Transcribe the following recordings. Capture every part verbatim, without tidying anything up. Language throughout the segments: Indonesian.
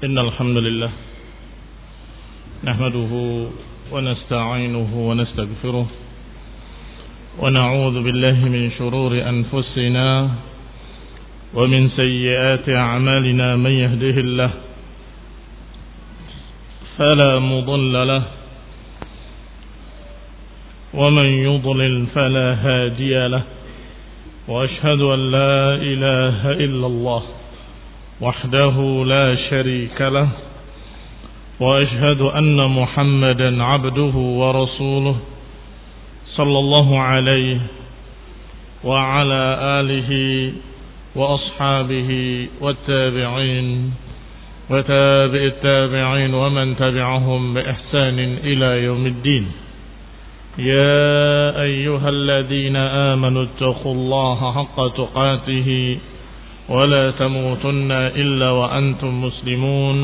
إن الحمد لله نحمده ونستعينه ونستغفره ونعوذ بالله من شرور أنفسنا ومن سيئات أعمالنا. من يهده الله فلا مضل له ومن يضلل فلا هادي له، وأشهد أن لا إله إلا الله وحده لا شريك له، وأشهد أن محمدا عبده ورسوله صلى الله عليه وعلى آله وأصحابه والتابعين وتابع التابعين ومن تبعهم بإحسان إلى يوم الدين. يا أيها الذين آمنوا اتقوا الله حق تقاته ولا تموتن إلا وأنتم مسلمون.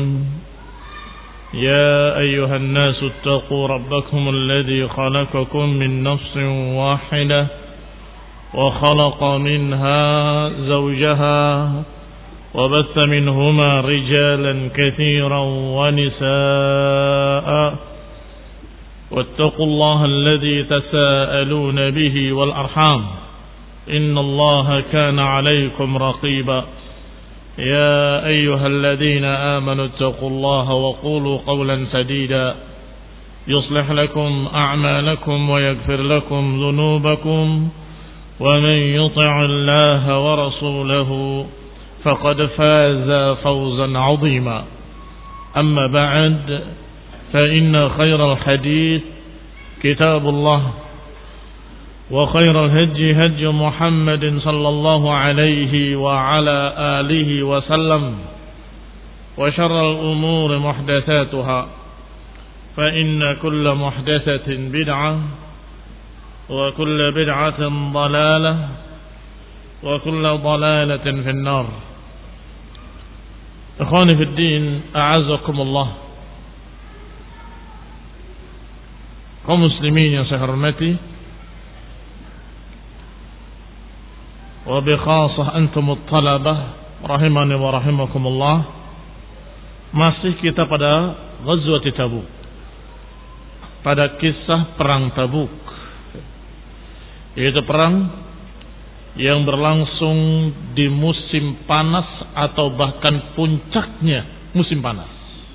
يا أيها الناس اتقوا ربكم الذي خلقكم من نفس واحدة وخلق منها زوجها وبث منهما رجالا كثيرا ونساء، واتقوا الله الذي تساءلون به والأرحام إن الله كان عليكم رقيبا. يا أيها الذين آمنوا اتقوا الله وقولوا قولا سديدا يصلح لكم أعمالكم ويغفر لكم ذنوبكم، ومن يطع الله ورسوله فقد فاز فوزا عظيما. أما بعد، فإن خير الحديث كتاب الله، وخير الهدي هدي محمد صلى الله عليه وعلى آله وسلم، وشر الأمور محدثاتها، فإن كل محدثة بدعة، وكل بدعة ضلالة، وكل ضلالة في النار. إخواني في الدين، أعزكم الله. kaum muslimin yang saya hormati, wa bi khassah antum at-talabah rahimani wa rahimakumullah. Masih kita pada Ghazwat Tabuk, pada kisah perang Tabuk, yaitu perang yang berlangsung di musim panas atau bahkan puncaknya musim panas,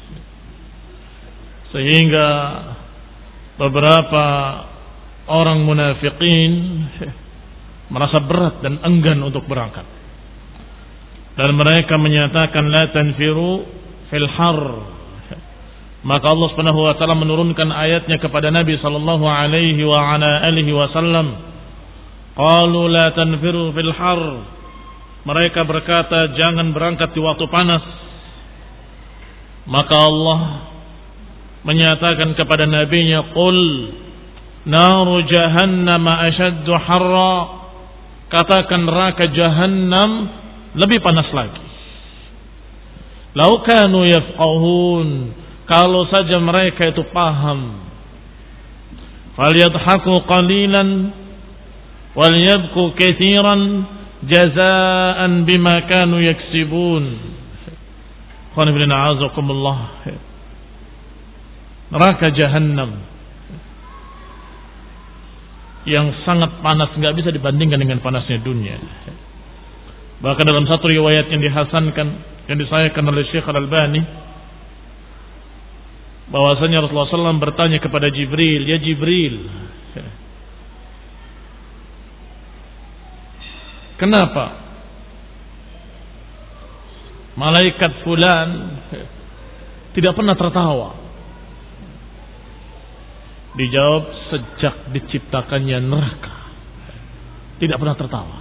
sehingga beberapa orang munafikin merasa berat dan enggan untuk berangkat, dan mereka menyatakan la tanfiru fil har. Maka Allah Subhanahu wa taala menurunkan ayatnya kepada Nabi sallallahu alaihi wa ala alihi wasallam, qalu la tanfiru fil har. Mereka berkata jangan berangkat di waktu panas. Maka Allah menyatakan kepada nabinya, qul naru jahannam ashaddu harra. Katakan neraka jahannam lebih panas lagi. Lau kanu yafqahun, kalau saja mereka itu paham. Falyadhaku qalilan walyabku katsiran jazaan bima kanu yaksibun. Qul inna a'udzukumullah. Neraka jahannam yang sangat panas, nggak bisa dibandingkan dengan panasnya dunia. Bahkan dalam satu riwayat yang dihasankan, yang disahihkan oleh Syekh Al-Albani, bahwasanya Rasulullah shallallahu alaihi wasallam bertanya kepada Jibril, ya Jibril, kenapa malaikat fulan tidak pernah tertawa? Dijawab, sejak diciptakannya neraka tidak pernah tertawa.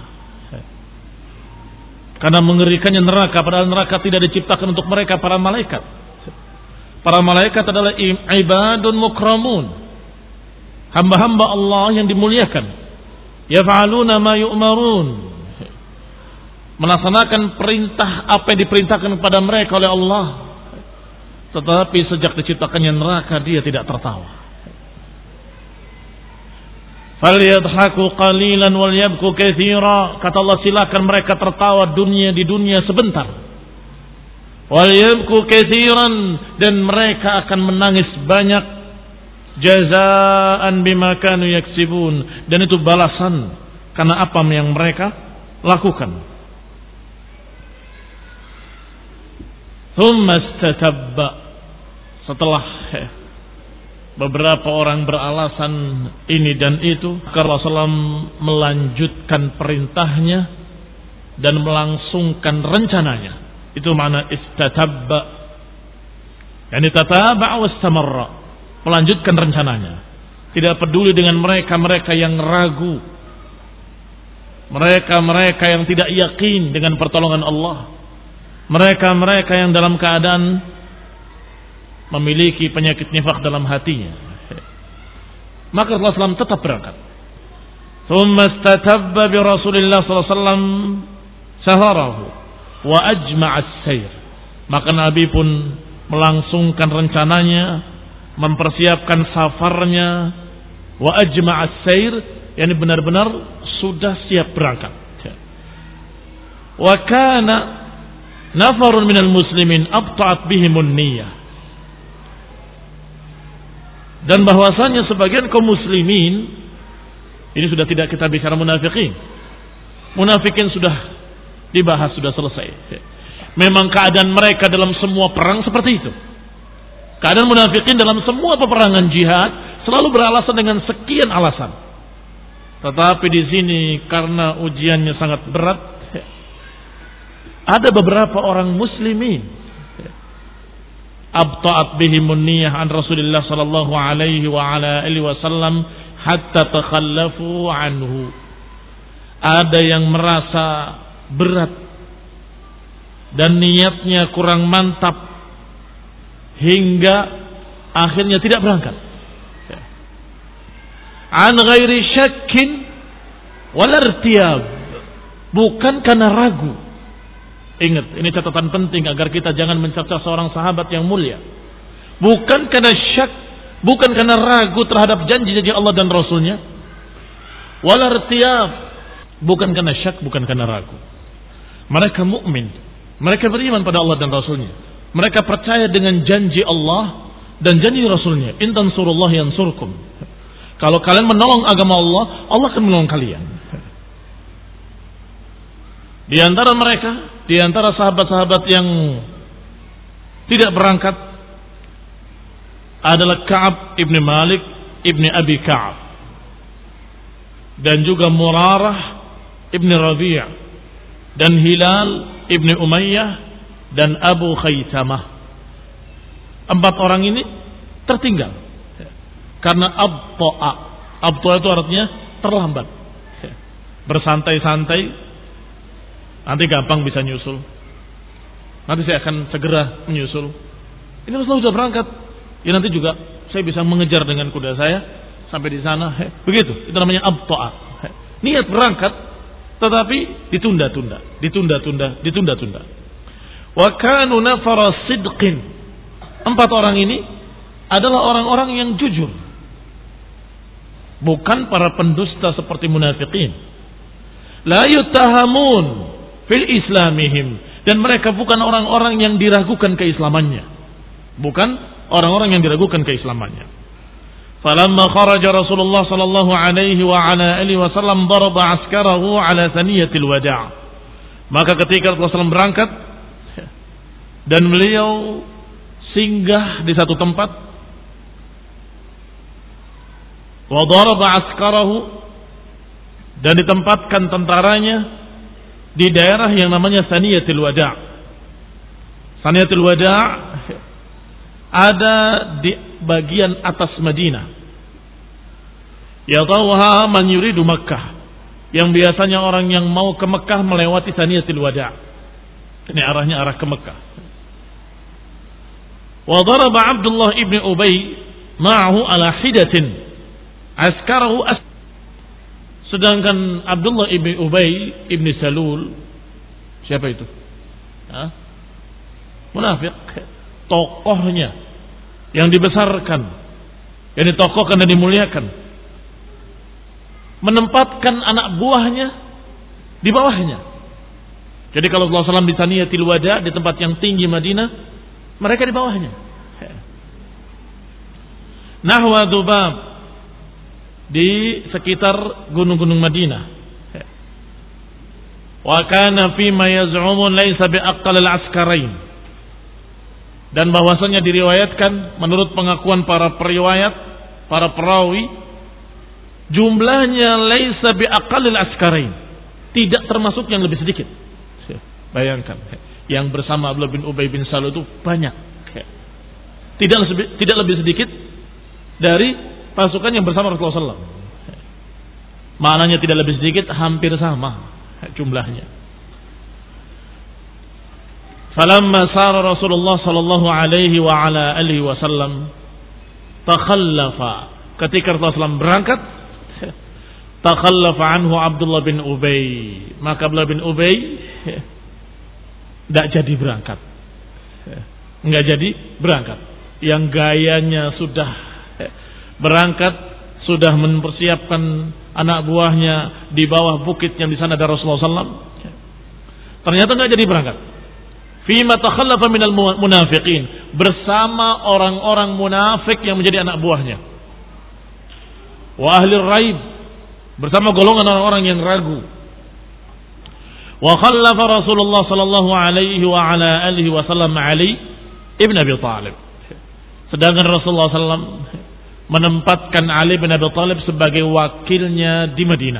Karena mengerikannya neraka, padahal neraka tidak diciptakan untuk mereka, para malaikat. Para malaikat adalah ibadun mukramun, hamba-hamba Allah yang dimuliakan. Yaf'aluna ma yu'marun, melaksanakan perintah apa yang diperintahkan kepada mereka oleh Allah. Tetapi sejak diciptakannya neraka, dia tidak tertawa. Falyadhaku qalilan wal yabku katsira. Kata Allah, silakan mereka tertawa dunia di dunia sebentar, wal yabku katsiran, dan mereka akan menangis banyak, jazaan bima kanu yaksibun, dan itu balasan karena apa yang mereka lakukan. Thumma istatabba, setelah beberapa orang beralasan ini dan itu, Rasulullah sallallahu alaihi wasallam melanjutkan perintahnya dan melangsungkan rencananya. Itu makna istatabba, yani tataba wa istamarra, melanjutkan rencananya. Tidak peduli dengan mereka-mereka yang ragu, mereka-mereka yang tidak yakin dengan pertolongan Allah, mereka-mereka yang dalam keadaan memiliki penyakit nifaq dalam hatinya. Maka Rasulullah sallallahu alaihi wasallam tetap berangkat. Thumma istatabba bi Rasulillah sallallahu alaihi wasallam saharahu wa ajma'a as-sayr. Maka Nabi pun melangsungkan rencananya, mempersiapkan safarnya, wa ajma'a as-sayr, yani benar-benar sudah siap berangkat. Wa kana nafarun minal muslimin abta'at bihimun niyyah, dan bahwasanya sebagian kaum muslimin, ini sudah tidak kita bicara munafikin. Munafikin sudah dibahas, sudah selesai. Memang keadaan mereka dalam semua perang seperti itu. Keadaan munafikin dalam semua peperangan jihad selalu beralasan dengan sekian alasan. Tetapi di sini karena ujiannya sangat berat, ada beberapa orang muslimin abta'at bihimun niyyah an Rasulillah sallallahu alaihi wa ala alihi wasallam hatta takhallafu anhu. Ada yang merasa berat dan niatnya kurang mantap hingga akhirnya tidak berangkat. An ghairi syakkin wal irtiyab, bukan karena ragu. Ingat, ini catatan penting agar kita jangan mencerca seorang sahabat yang mulia. Bukan karena syak, bukan karena ragu terhadap janji-janji Allah dan Rasulnya. Wal irtiyab, bukan karena syak, bukan karena ragu. Mereka mukmin, mereka beriman pada Allah dan Rasulnya. Mereka percaya dengan janji Allah dan janji Rasulnya. In tansurullah yansurkum. Kalau kalian menolong agama Allah, Allah akan menolong kalian. Di antara mereka, di antara sahabat-sahabat yang tidak berangkat adalah Ka'ab ibn Malik ibn Abi Ka'ab, dan juga Murarah ibn Rabi' dan Hilal ibn Umayyah dan Abu Khaisamah. Empat orang ini tertinggal karena abta'a. Abta'a itu artinya terlambat, bersantai-santai. Nanti gampang bisa nyusul. Nanti saya akan segera menyusul. Ini Rasulullah sudah berangkat. Ya nanti juga saya bisa mengejar dengan kuda saya sampai di sana. Begitu. Itu namanya abta'a. Niat berangkat, tetapi ditunda-tunda, ditunda-tunda, ditunda-tunda. Wa kanu nafara sidqin. Empat orang ini adalah orang-orang yang jujur, bukan para pendusta seperti munafikin. La yutahamun fil islamihim, dan mereka bukan orang-orang yang diragukan keislamannya, bukan orang-orang yang diragukan keislamannya. Falamma kharaja Rasulullah sallallahu alaihi wa ala alihi wasallam daraba askarahu ala thaniyatil wada'. Maka ketika Rasulullah sallallahu alaihi wasallam berangkat dan beliau singgah di satu tempat, wa daraba askarahu, dan ditempatkan tentaranya di daerah yang namanya Saniyatul Wada'. Saniyatul Wada' ada di bagian atas Madinah. Yatawha man yuridu Makkah, yang biasanya orang yang mau ke Mekah melewati Saniyatul Wada'. Ini arahnya arah ke Mekah. Wa daraba Abdullah ibn Ubay ma'ahu ala hidatin askarahu as. Sedangkan Abdullah ibn Ubay ibn Salul, siapa itu? Hah? Munafik, tokohnya yang dibesarkan, yang ditokohkan dan dimuliakan, menempatkan anak buahnya di bawahnya. Jadi kalau Rasulullah shallallahu alaihi wasallam di Saniyatil Wada, di tempat yang tinggi Madinah, mereka di bawahnya. Nahwa Dzubab, di sekitar gunung-gunung Madinah. Wa kana fi ma yaz'umun laysa bi aqall al-askarain. Dan bahwasanya diriwayatkan menurut pengakuan para periwayat, para perawi, jumlahnya laysa bi aqall al-askarain, tidak termasuk yang lebih sedikit. Bayangkan, yang bersama Abdullah bin Ubay bin Salul itu banyak. Tidak lebih, tidak lebih sedikit dari pasukan yang bersama Rasulullah shallallahu alaihi wasallam. Maknanya tidak lebih sedikit, hampir sama jumlahnya. Falamma sara Rasulullah sallallahu alaihi wa ala alihi wasallam takhallafa, ketika Rasulullah shallallahu alaihi wasallam berangkat, takhallafa anhu Abdullah bin Ubay, maka Abdullah bin Ubay tidak jadi berangkat, nggak jadi berangkat. Yang gayanya sudah berangkat, sudah mempersiapkan anak buahnya di bawah bukit yang di sana ada Rasulullah shallallahu alaihi wasallam. Ternyata nggak jadi berangkat. Fima takhallafa minal munafiqin, bersama orang-orang munafik yang menjadi anak buahnya. Wa ahli raib, bersama golongan orang-orang yang ragu. Wa khallafa Rasulullah sallallahu alaihi wa ala alihi wasallam Ali ibn Abi Thalib. Sedangkan Rasulullah sallallahu alaihi wasallam menempatkan Ali bin Abi Thalib sebagai wakilnya di Madinah.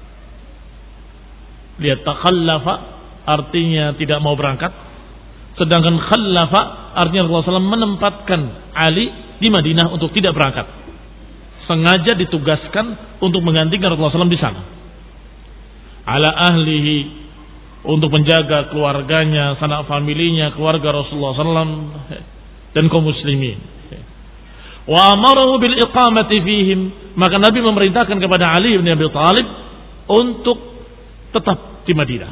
Lihat, takhallafa artinya tidak mau berangkat, sedangkan khallafa artinya Rasulullah sallallahu alaihi wasallam menempatkan Ali di Madinah untuk tidak berangkat. Sengaja ditugaskan untuk menggantikan Rasulullah sallallahu alaihi wasallam di sana. Ala ahlihi, untuk menjaga keluarganya, sanak familinya, keluarga Rasulullah sallallahu alaihi wasallam dan kaum muslimin. Wa amarahu bil iqamati fihim, maka Nabi memerintahkan kepada Ali bin Abi Thalib untuk tetap di Madinah.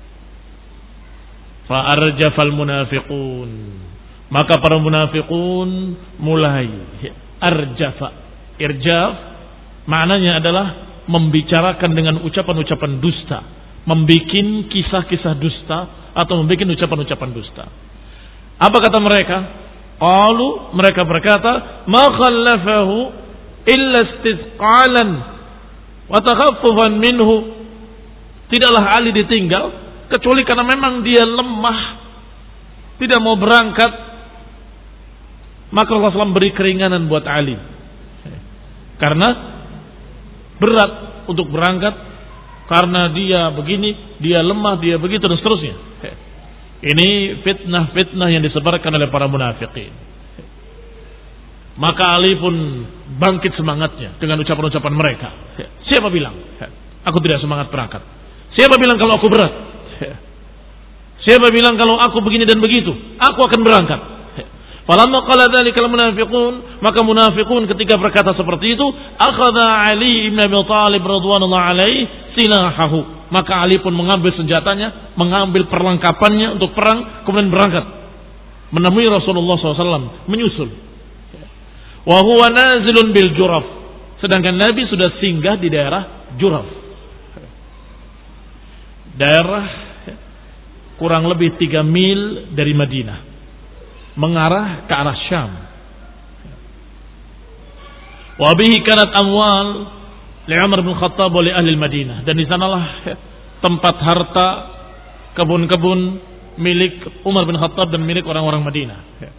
Fa arjafal munafiqun, maka para munafiqun mulai arjafa. Irjaf maknanya adalah membicarakan dengan ucapan-ucapan dusta, membikin kisah-kisah dusta atau membikin ucapan-ucapan dusta. Apa kata mereka? Qalu, mereka berkata, ma khallafahu illa istithqalan wa takhaffufan minhu. Tidaklah Ali ditinggal kecuali karena memang dia lemah, tidak mau berangkat. Maka Rasulullah shallallahu alaihi wasallam beri keringanan buat Ali, karena berat untuk berangkat, karena dia begini, dia lemah, dia begitu dan seterusnya. Ini fitnah-fitnah yang disebarkan oleh para munafikin. Maka Ali pun bangkit semangatnya dengan ucapan-ucapan mereka. Siapa bilang aku tidak semangat berangkat? Siapa bilang kalau aku berat? Siapa bilang kalau aku begini dan begitu? Aku akan berangkat. Falamma qala dzalikal munafiqun, maka munafiqun ketika berkata seperti itu, akhadha Ali ibn Abi Thalib radhiyallahu alaihi silahahu, maka Ali pun mengambil senjatanya, mengambil perlengkapannya untuk perang, kemudian berangkat menemui Rasulullah shallallahu alaihi wasallam, menyusul. Wa huwa nazilun bil Juraf, sedangkan Nabi sudah singgah di daerah Juraf, daerah kurang lebih tiga mil dari Madinah, mengarah ke arah Syam. Wa bihi kanat amwal li Umar bin Khattab wa li ahli Madinah, dan di sanalah tempat harta kebun-kebun milik Umar bin Khattab dan milik orang-orang Madinah.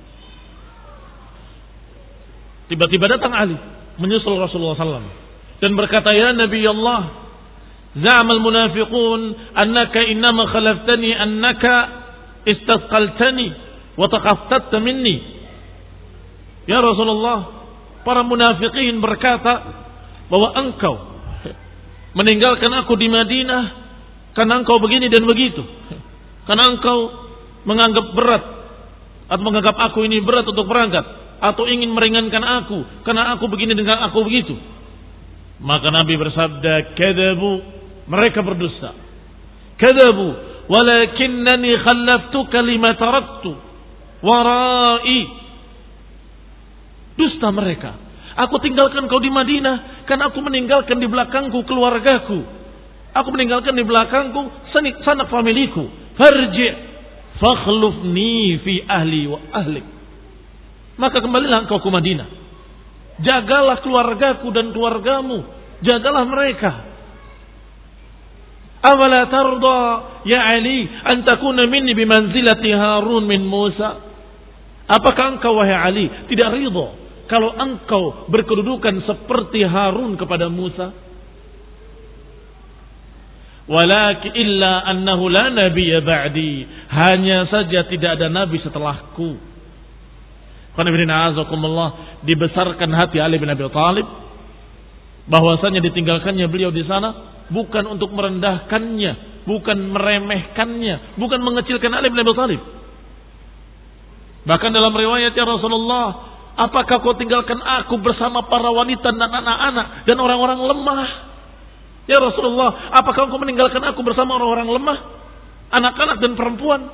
Tiba-tiba datang Ali menyusul Rasulullah sallallahu alaihi wasallam dan berkata, ya Nabi Allah, za'amal munafiqun annaka innama khalaftani annaka istasqaltani wa taqaftatta minni. Ya Rasulullah, para munafikin berkata bahwa engkau meninggalkan aku di Madinah karena engkau begini dan begitu, karena engkau menganggap berat atau menganggap aku ini berat untuk berangkat, atau ingin meringankan aku karena aku begini dengan aku begitu. Maka Nabi bersabda, kadzabu, mereka berdusta. Kadzabu walakinnani khallaftuka lima taraktu warai. Dusta mereka. Aku tinggalkan kau di Madinah karena aku meninggalkan di belakangku keluargaku. Aku meninggalkan di belakangku sanak familiku. farji fakhlufni fi ahli wa ahlik. Maka kembalilah engkau ke Madinah. Jagalah keluargaku dan keluargamu. Jagalah mereka. Awala tarda ya Ali an takuna minni bimanzilati Harun min Musa. Apakah engkau wahai Ali tidak ridha kalau engkau berkedudukan seperti Harun kepada Musa? Walakin illa annahu la nabiyya ba'di. Hanya saja tidak ada nabi setelahku. Qanibina azakumullah, dibesarkan hati Ali bin Abi Thalib bahwasanya ditinggalkannya beliau di sana bukan untuk merendahkannya, bukan meremehkannya, bukan mengecilkan Ali bin Abi Thalib. Bahkan dalam riwayat, ya Rasulullah, apakah kau tinggalkan aku bersama para wanita dan anak-anak dan orang-orang lemah? Ya Rasulullah, apakah engkau meninggalkan aku bersama orang-orang lemah, anak-anak dan perempuan?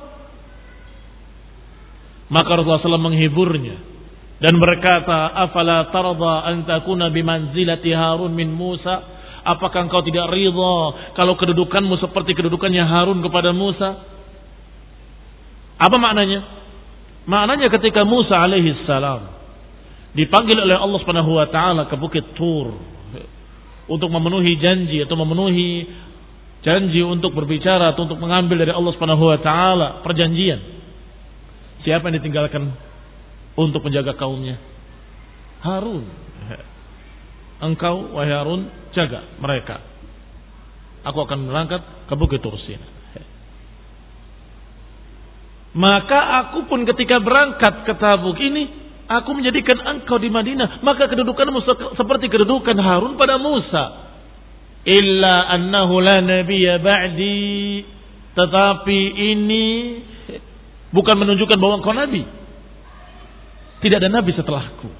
Maka Rasulullah shallallahu alaihi wasallam menghiburnya dan berkata, afala tarda an takuna bimanzilati Harun min Musa? Apakah engkau tidak ridha kalau kedudukanmu seperti kedudukannya Harun kepada Musa? Apa maknanya? Maknanya ketika Musa alaihi salam dipanggil oleh Allah Subhanahu wa taala ke Bukit Tur untuk memenuhi janji atau memenuhi janji untuk berbicara atau untuk mengambil dari Allah Subhanahu wa taala perjanjian. Siapa yang ditinggalkan untuk menjaga kaumnya? Harun. Engkau wahai Harun jaga mereka. Aku akan berangkat ke Bukit Tur Sina. Maka aku pun ketika berangkat ke Tabuk ini, aku menjadikan engkau di Madinah, maka kedudukanmu seperti kedudukan Harun pada Musa. Illa annahu la nabiyya ba'di. Tetapi ini bukan menunjukkan bahwa engkau nabi. Tidak ada nabi setelahku.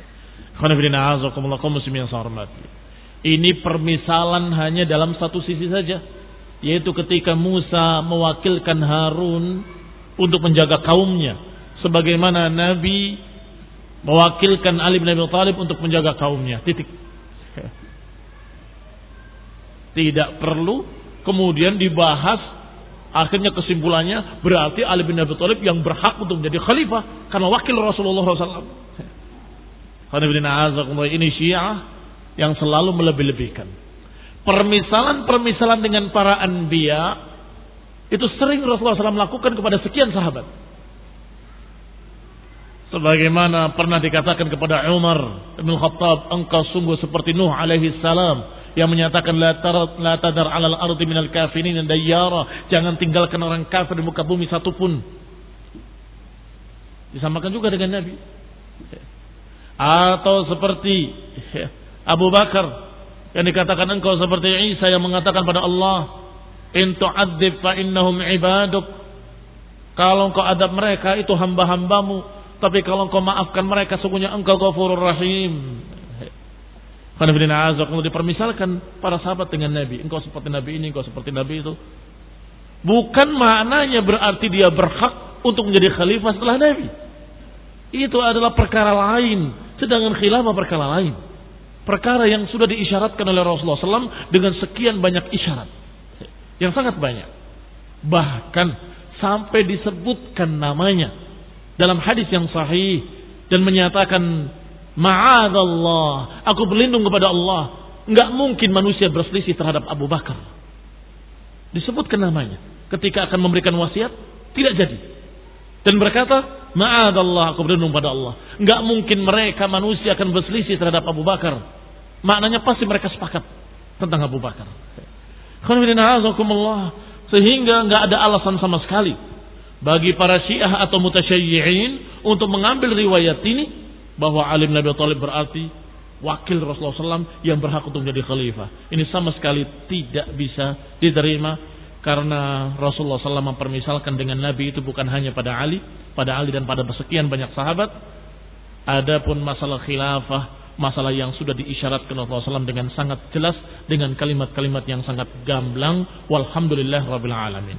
Ini permisalan hanya dalam satu sisi saja, yaitu ketika Musa mewakilkan Harun untuk menjaga kaumnya, sebagaimana Nabi mewakilkan Ali bin Abi Thalib untuk menjaga kaumnya. Titik. Tidak perlu kemudian dibahas. Akhirnya kesimpulannya berarti Ali bin Abi Thalib yang berhak untuk menjadi khalifah karena wakil Rasulullah shallallahu alaihi wasallam. Ini Syiah yang selalu melebih-lebihkan. Permisalan-permisalan dengan para anbiya itu sering Rasulullah shallallahu alaihi wasallam lakukan kepada sekian sahabat. Sebagaimana pernah dikatakan kepada Umar bin Khattab, engkau sungguh seperti Nuh alaihi salam yang menyatakan la tar la tadar 'alal ardi minal kafirin dayyara, jangan tinggalkan orang kafir di muka bumi satupun. Disamakan juga dengan Nabi. Atau seperti Abu Bakar yang dikatakan engkau seperti Isa yang mengatakan pada Allah, in tu'adzib fa innahum ibaduk. Kalau engkau adab mereka itu hamba-hambamu, tapi kalau engkau maafkan mereka sungguhnya engkau Ghafurur Rahim. Karena dipermisalkan para sahabat dengan Nabi, engkau seperti Nabi ini, engkau seperti Nabi itu. Bukan maknanya berarti dia berhak untuk menjadi khalifah setelah Nabi. Itu adalah perkara lain, sedangkan khilafah perkara lain. Perkara yang sudah diisyaratkan oleh Rasulullah shallallahu alaihi wasallam dengan sekian banyak isyarat, yang sangat banyak. Bahkan sampai disebutkan namanya dalam hadis yang sahih dan menyatakan, ma'adallah, aku berlindung kepada Allah, enggak mungkin manusia berselisih terhadap Abu Bakar. Disebutkan namanya ketika akan memberikan wasiat, tidak jadi. Dan berkata, ma'adallah, aku berlindung pada Allah, enggak mungkin mereka manusia akan berselisih terhadap Abu Bakar. Maknanya pasti mereka sepakat tentang Abu Bakar. Sehingga enggak ada alasan sama sekali bagi para Syiah atau mutasyayyi'in untuk mengambil riwayat ini bahwa Ali bin Abi Thalib berarti wakil Rasulullah shallallahu alaihi wasallam yang berhak untuk menjadi khalifah. Ini sama sekali tidak bisa diterima, karena Rasulullah shallallahu alaihi wasallam mempermisalkan dengan Nabi itu bukan hanya pada Ali, pada Ali dan pada sekian banyak sahabat. Adapun masalah khilafah, masalah yang sudah diisyaratkan Rasulullah shallallahu alaihi wasallam dengan sangat jelas, dengan kalimat-kalimat yang sangat gamblang. Walhamdulillah rabbil alamin.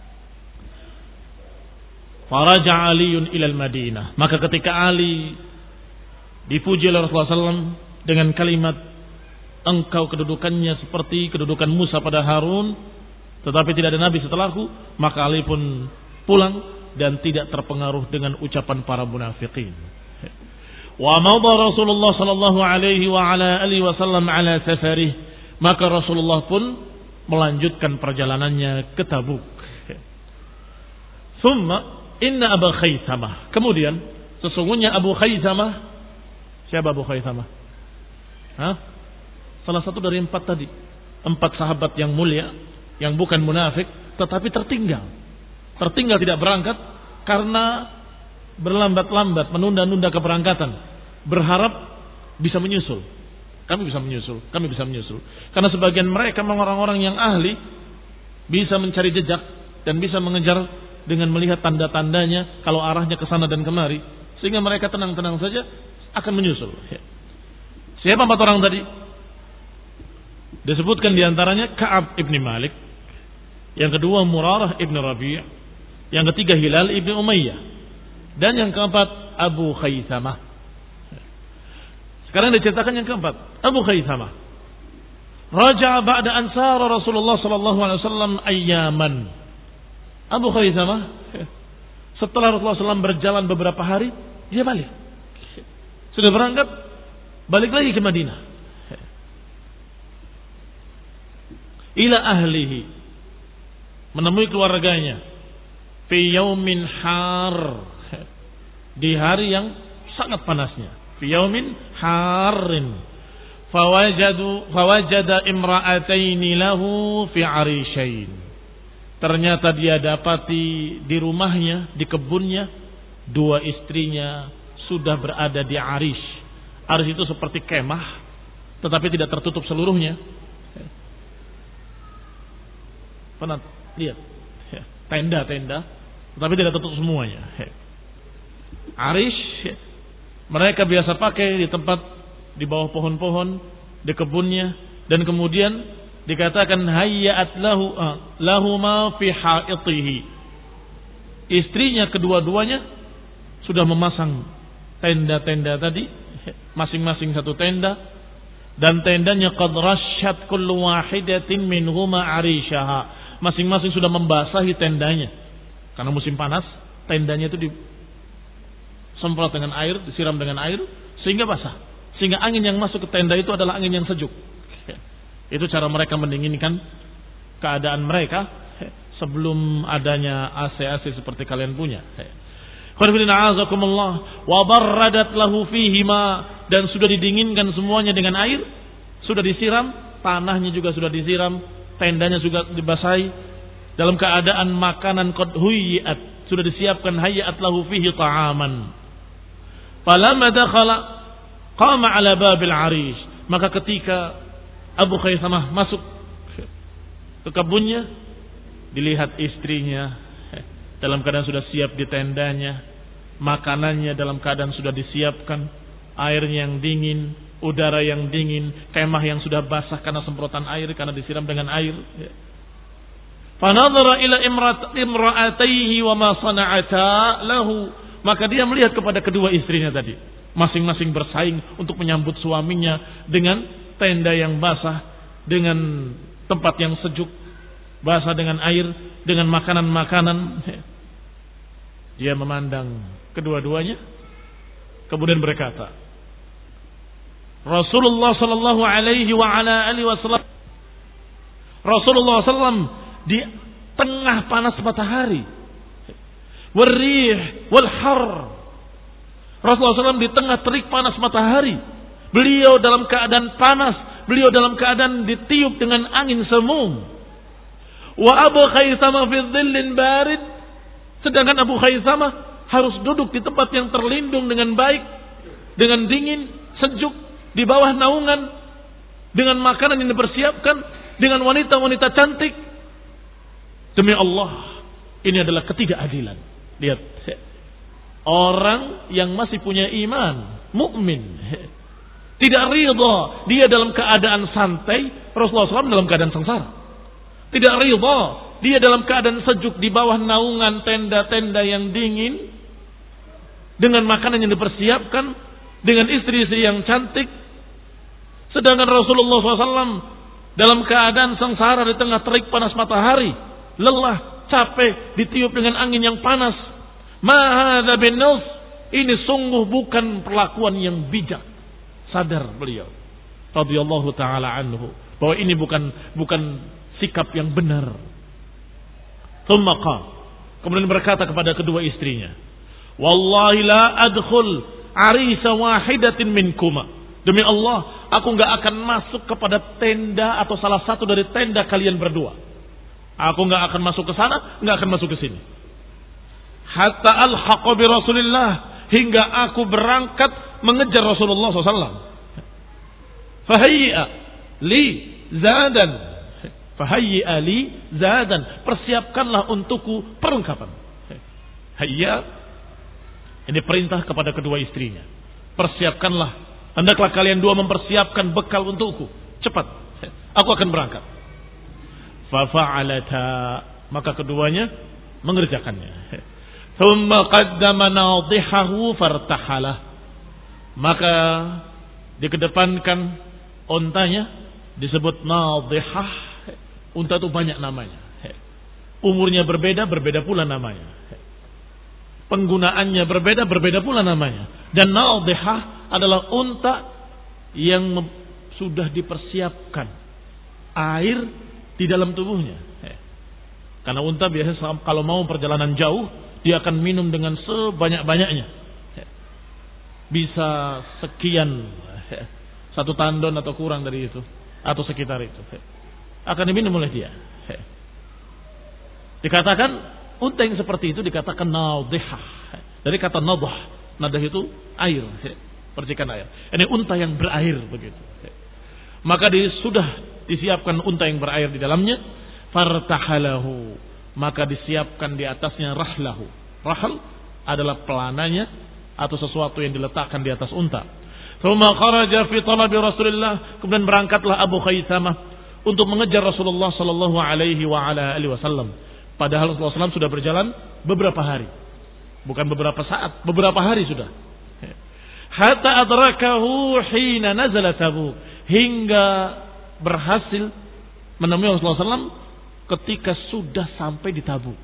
Faraja Aliun ilal Madinah. Maka ketika Ali dipuji oleh Rasulullah shallallahu alaihi wasallam dengan kalimat engkau kedudukannya seperti kedudukan Musa pada Harun, Tetapi tidak ada nabi setelahku, maka Ali pun pulang dan tidak terpengaruh dengan ucapan para munafiqin. Wa madha Rasulullah sallallahu alaihi wa ala alihi wasallam ala safarih, maka Rasulullah pun melanjutkan perjalanannya ke Tabuk. Thumma inna Abu Khaythamah, kemudian sesungguhnya Abu Khaythamah, siapa Abu Khaythamah? Hah? Salah satu dari empat tadi, empat sahabat yang mulia, yang bukan munafik, tetapi tertinggal, tertinggal tidak berangkat karena berlambat-lambat, menunda-nunda keberangkatan, berharap bisa menyusul. Kami bisa menyusul, kami bisa menyusul. Karena sebagian mereka memang orang-orang yang ahli, bisa mencari jejak dan bisa mengejar dengan melihat tanda-tandanya kalau arahnya ke sana dan kemari, sehingga mereka tenang-tenang saja akan menyusul. Siapa empat orang tadi? Disebutkan diantaranya Ka'ab ibn Malik, yang kedua Murarah ibn Rabi', yang ketiga Hilal ibn Umayyah, dan yang keempat Abu Khaythamah. Sekarang diceritakan yang keempat, Abu Khaythamah. Raja'a ba'da ansar Rasulullah sallallahu alaihi wasallam ayyaman. Abu Khaythamah setelah Rasulullah sallallahu alaihi wasallam berjalan beberapa hari, dia balik. Sudah berangkat, balik lagi ke Madinah. Ila ahlihi, menemui keluarganya. Fi yaumin har, di hari yang sangat panasnya. Fi yaumin harin. Fawajadu fawajada imra'ataini lahu fi arishain. Ternyata dia dapati di rumahnya, di kebunnya, dua istrinya sudah berada di arish. Arish itu seperti kemah, tetapi tidak tertutup seluruhnya. Pernah lihat? Tenda-tenda, tetapi tidak tertutup semuanya. Arish, mereka biasa pakai di tempat, di bawah pohon-pohon, di kebunnya, dan kemudian dikatakan hayyat lahu lahuma fi haitihi. Istrinya kedua-duanya sudah memasang tenda-tenda tadi, masing-masing satu tenda, dan tendanya qad rasyat kullu wahidatin minhuma arishaha. Masing-masing sudah membasahi tendanya. Karena musim panas, tendanya itu disemprot dengan air, disiram dengan air sehingga basah. Sehingga angin yang masuk ke tenda itu adalah angin yang sejuk. Itu cara mereka mendinginkan keadaan mereka sebelum adanya A C A C seperti kalian punya. Wa barradat lahu fihima, dan sudah didinginkan semuanya dengan air, sudah disiram, tanahnya juga sudah disiram, tendanya juga dibasahi, dalam keadaan makanan qad huyyat, sudah disiapkan hayyat lahu fihi ta'aman. Falamma dakhala qama ala babil arish, maka ketika Abu Khaythamah masuk ke kebunnya, dilihat istrinya dalam keadaan sudah siap di tendanya, makanannya dalam keadaan sudah disiapkan, airnya yang dingin, udara yang dingin, kemah yang sudah basah karena semprotan air, karena disiram dengan air. Fanadhara ila imra'atayhi wa ma sana'ata lahu, maka dia melihat kepada kedua istrinya tadi, masing-masing bersaing untuk menyambut suaminya dengan tenda yang basah, dengan tempat yang sejuk, basah dengan air, dengan makanan-makanan. Dia memandang kedua-duanya, kemudian berkata, Rasulullah sallallahu alaihi wa ala alihi wasallam, Rasulullah sallam di tengah panas matahari, warrih wal har, Rasulullah sallam di tengah terik panas matahari, beliau dalam keadaan panas, beliau dalam keadaan ditiup dengan angin semum. Wa Abu Khaythamah fi dhillin barid, sedangkan Abu Khaythamah harus duduk di tempat yang terlindung dengan baik, dengan dingin, sejuk, di bawah naungan, dengan makanan yang dipersiapkan, dengan wanita-wanita cantik. Demi Allah, ini adalah ketidakadilan. Lihat, orang yang masih punya iman, mukmin, tidak ridha dia dalam keadaan santai, Rasulullah shallallahu alaihi wasallam dalam keadaan sengsara. Tidak ridha dia dalam keadaan sejuk di bawah naungan tenda-tenda yang dingin, dengan makanan yang dipersiapkan, dengan istri-istri yang cantik. Sedangkan Rasulullah shallallahu alaihi wasallam dalam keadaan sengsara di tengah terik panas matahari, lelah, capek, ditiup dengan angin yang panas. Ma hadza bin-nus, ini sungguh bukan perlakuan yang bijak. Sadar beliau radhiyallahu taala anhu bahwa ini bukan bukan sikap yang benar. Tsumma qala, kemudian berkata kepada kedua istrinya, wallahi la adkhul arisa wahidatin minkuma, demi Allah aku enggak akan masuk kepada tenda atau salah satu dari tenda kalian berdua. Aku enggak akan masuk ke sana, enggak akan masuk ke sini. Hatta alhaqa bi Rasulillah, hingga aku berangkat mengejar Rasulullah sallallahu alaihi wasallam. Fahayya li zadan, fahayya li zadan, persiapkanlah untukku perlengkapan. Hayya, ini perintah kepada kedua istrinya. Persiapkanlah, hendaklah kalian dua mempersiapkan bekal untukku. Cepat, aku akan berangkat. Fafa'alata, maka keduanya mengerjakannya. Thumma qaddama nadihahu fartahalah, maka dikedepankan ontanya, disebut nadihah. Unta itu banyak namanya, umurnya berbeda, berbeda pula namanya, penggunaannya berbeda, berbeda pula namanya. Dan nadihah adalah unta yang sudah dipersiapkan air di dalam tubuhnya. Karena unta biasanya kalau mau perjalanan jauh, dia akan minum dengan sebanyak-banyaknya, bisa sekian, satu tandon atau kurang dari itu, atau sekitar itu, akan diminum oleh dia. Dikatakan unta yang seperti itu dikatakan nadihah, dari kata nadah. Nadah itu air, percikan air. Ini unta yang berair begitu. Maka di, sudah disiapkan unta yang berair di dalamnya. Fartahalahu, maka disiapkan di atasnya rahlahu. Rahal adalah pelananya atau sesuatu yang diletakkan di atas unta. Tsumma kharaja fi talabi Rasulillah, kemudian berangkatlah Abu Khaisamah untuk mengejar Rasulullah sallallahu alaihi wa ala alihi wasallam. Padahal Rasulullah sallallahu alaihi wasallam sudah berjalan beberapa hari. Bukan beberapa saat, beberapa hari sudah. Hatta adrakahu hina nazala Tabuk, hingga berhasil menemui Rasulullah sallallahu alaihi wasallam ketika sudah sampai di Tabuk.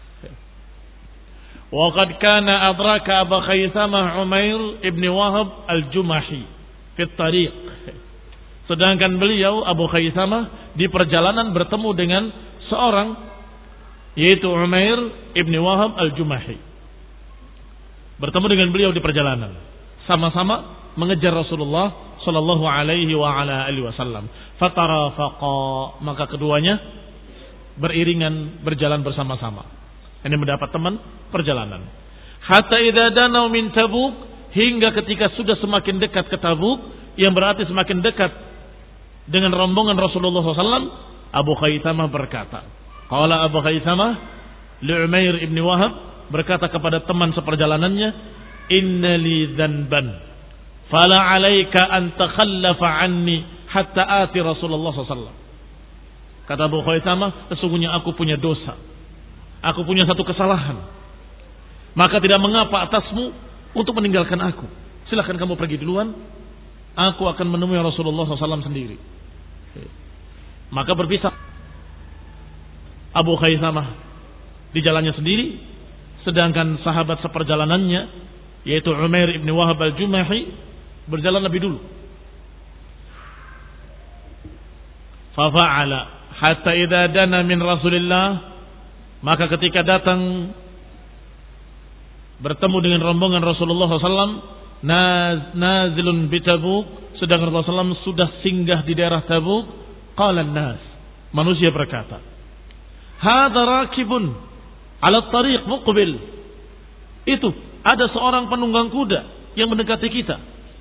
Wa qad kana adraka Abu Khaisamah Umair ibn Wahab al-Jumahi fi tariq. Sedangkan beliau Abu Khaisamah di perjalanan bertemu dengan seorang, yaitu Umair ibn Wahab al-Jumahi. Bertemu dengan beliau di perjalanan, sama-sama mengejar Rasulullah sallallahu alaihi wa ala alihi wasallam. Fatarafaqa, maka keduanya beriringan berjalan bersama-sama. Ini mendapat teman perjalanan. Hatta idza danau min Tabuk, hingga ketika sudah semakin dekat ke Tabuk, yang berarti semakin dekat dengan rombongan Rasulullah sallallahu alaihi wasallam, Abu Khaisamah berkata, qala Abu Khaisamah li Umair ibn Wahab, berkata kepada teman seperjalanannya, inna li dzanban fala alaika an takhallafa anni hatta ati Rasulullah sallallahu alaihi wasallam. Kata Abu Khaisamah, sesungguhnya aku punya dosa, aku punya satu kesalahan, maka tidak mengapa atasmu untuk meninggalkan aku. Silakan kamu pergi duluan, aku akan menemui Rasulullah sallallahu alaihi wasallam sendiri. Maka berpisah Abu Khaisamah di jalannya sendiri, sedangkan sahabat seperjalanannya yaitu Umair ibn Wahab al-Jumahi berjalan lebih dulu. Fafa'ala hatta idza dana min Rasulillah, maka ketika datang bertemu dengan rombongan Rasulullah sallallahu alaihi wasallam, naz, nazilun bi Tabuk, sedangkan Rasulullah sallallahu alaihi wasallam sudah singgah di daerah Tabuk. Qala an-nas, manusia berkata, hadza rakibun ala tariq muqbil, itu ada seorang penunggang kuda yang mendekati kita.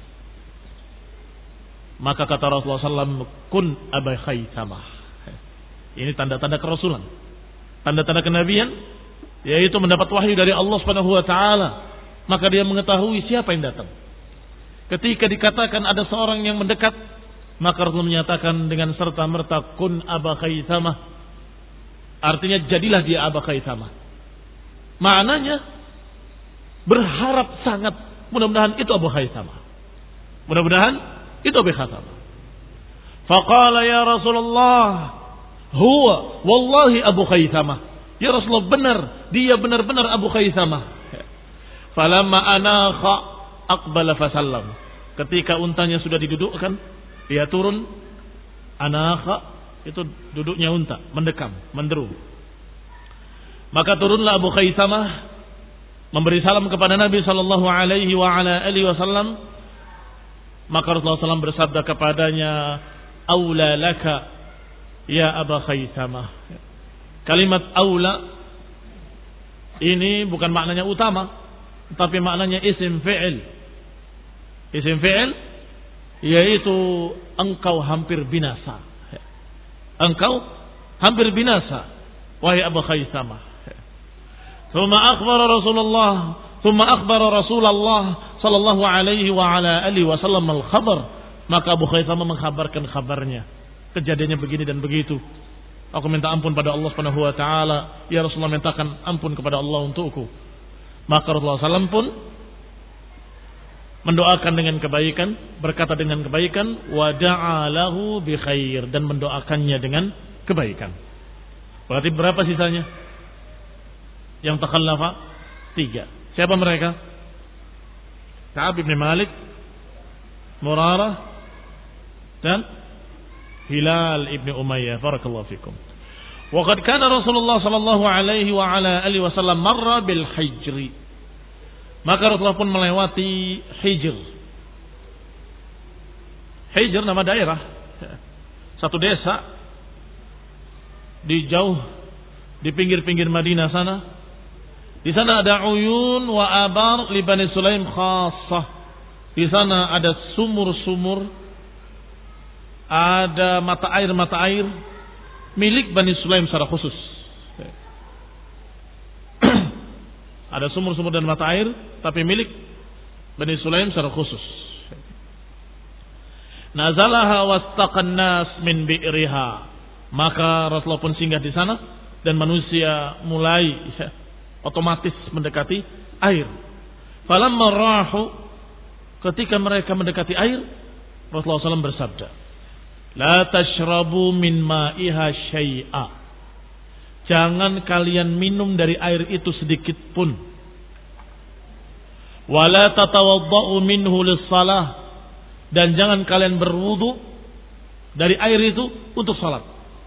Maka kata Rasulullah sallallahu alaihi wasallam, kun Abu Khaisamah. Ini tanda-tanda kerasulan, tanda-tanda kenabian, yaitu mendapat wahyu dari Allah Subhanahu wa taala. Maka dia mengetahui siapa yang datang. Ketika dikatakan ada seorang yang mendekat, maka Rasul menyatakan dengan serta-merta, kun Abu Khaisamah. Artinya jadilah dia Abu Khaisamah. Maknanya berharap sangat, mudah-mudahan itu Abu Khaisamah. Mudah-mudahan itu Abu Khaisamah. Faqala ya Rasulullah, huwa wallahi Abu Khaythamah. Ya Rasulullah, benar, dia benar-benar Abu Khaythamah. Falamma anakha aqbala fasallam. Ketika untanya sudah didudukkan, dia turun. Anakha itu duduknya unta, mendekam, menderu. Maka turunlah Abu Khaythamah memberi salam kepada Nabi sallallahu alaihi wa ala alihi wasallam. Maka Rasulullah sallallahu alaihi wasallam bersabda kepadanya, "Aula laka ya Abu Khaythamah." Kalimat aula ini bukan maknanya utama, tapi maknanya isim fi'il. Isim fi'il yaitu engkau hampir binasa. Engkau hampir binasa, wahai Abu Khaythamah. Thumma akhbara Rasulullah, thumma akhbara Rasulullah sallallahu alaihi wa ala alihi wasallam al-khabar. Maka Abu Khaythamah mengkhabarkan kabarnya. Kejadiannya begini dan begitu. Aku minta ampun pada Allah Subhanahu wa taala. Ya Rasulullah, mintakan ampun kepada Allah untukku. Maka Rasulullah sallallahu alaihi wasallam pun mendoakan dengan kebaikan, berkata dengan kebaikan, wa da'alahu bi khair, dan mendoakannya dengan kebaikan. Berarti berapa sisanya? Yang takhallafa tiga. Siapa mereka? Ka'ab bin Malik, Murarah, dan Hilal ibn Umayyah. Barakallahu fikum. Wa qad kana Rasulullah sallallahu alaihi wa ala alihi wasallam marra bil hijri. Maka Rasulullah pun melewati Hijr. Hijr nama daerah, satu desa di jauh di pinggir-pinggir Madinah sana. Di sana ada uyun wa abar li Bani Sulaim khassah. Di sana ada sumur-sumur, ada mata air-mata air milik Bani Sulaim secara khusus. Ada sumur-sumur dan mata air, tapi milik Bani Sulaim secara khusus. Nazalaha wastaqan nas min bi'riha. Maka Rasulullah pun singgah di sana dan manusia mulai ya, otomatis mendekati air. Falamma rahu, ketika mereka mendekati air, Rasulullah shallallahu alaihi wasallam bersabda, "La tashrabu min ma'iha syai'a." Jangan kalian minum dari air itu sedikit pun. Wala tatawadda'u minhu lis-shalah, dan jangan kalian berwudu dari air itu untuk salat.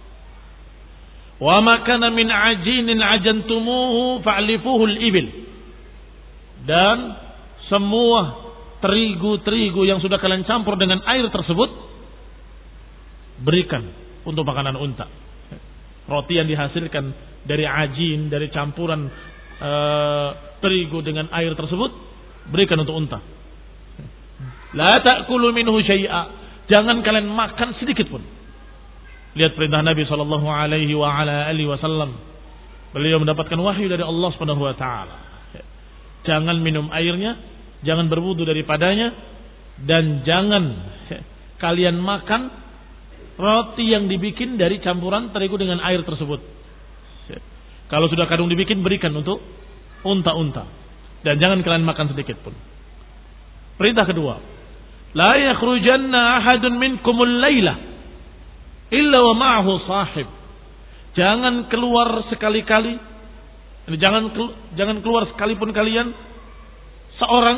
Wa ma kana min ajinin ajantumuhu fa'lifuhu al-ibil. Dan semua terigu-terigu yang sudah kalian campur dengan air tersebut, berikan untuk makanan unta. Roti yang dihasilkan dari ajin, dari campuran e, terigu dengan air tersebut, berikan untuk unta. La ta'kulu minhu syai'a. Jangan kalian makan sedikit pun. Lihat perintah Nabi sallallahu alaihi wa ala alihi wasallam. Beliau mendapatkan wahyu dari Allah Subhanahu wa taala. Jangan minum airnya, jangan berwudu daripadanya, dan jangan kalian makan roti yang dibikin dari campuran terigu dengan air tersebut. Kalau sudah kadung dibikin, berikan untuk unta-unta, dan jangan kalian makan sedikit pun. Perintah kedua, la yakhrujanna ahadun minkumul laila illa wa ma'ahu sahib. Jangan keluar sekali-kali, jangan jangan keluar sekalipun kalian seorang